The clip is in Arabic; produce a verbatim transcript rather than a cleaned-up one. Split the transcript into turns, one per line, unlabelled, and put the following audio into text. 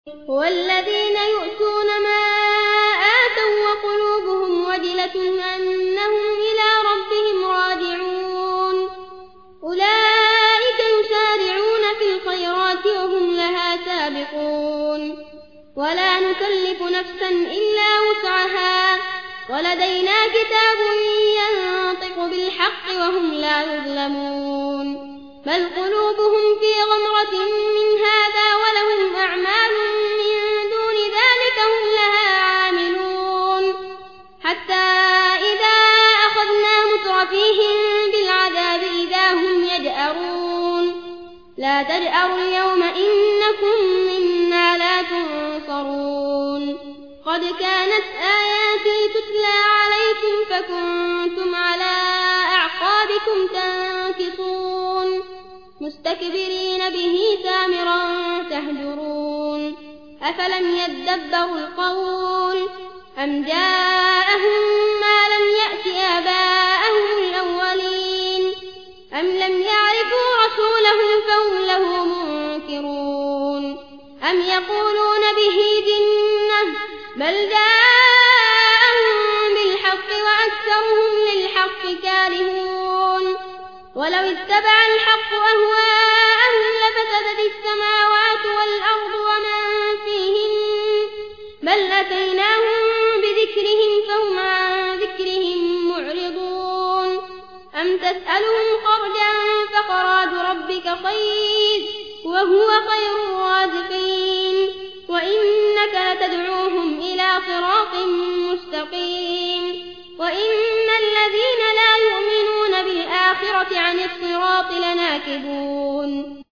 والذين يؤتون ما آتوا وقلوبهم وجلة أنهم إلى ربهم راجعون أولئك يسارعون في الخيرات وهم لها سابقون ولا نكلف نفسا إلا وسعها ولدينا كتاب ينطق بالحق وهم لا يظلمون بل قلوبهم في غمرة من هذا ولهم أعمال من دون ذلك هم لها عاملون حتى إذا أخذنا مترفيهم بالعذاب إذا هم يجأرون لا تجأروا اليوم إنكم منا لا تنصرون قد كانت آياتي تتلى عليكم فكنتم على أعقابكم تنكصون مستكبرين به سامرا تهجرون أفلم يدبروا القول أم جاءهم ما لم يأت آباءهم الأولين أم لم يعرفوا رسولهم فهم له منكرون أم يقولون به جنة بل جاءهم بالحق وأكثرهم للحق كارهون ولو اتبع الحق أهواءهم لفسدت السماوات والأرض ومن فيهن بل أتيناهم بذكرهم فهم عن ذكرهم معرضون أم تسألهم خرجا فخراج ربك خير وهو خير الرازقين وإنك لتدعوهم إلى صراط مستقيم وإن الذين لا يؤمنون بالآخرة عن الصراط لناكبون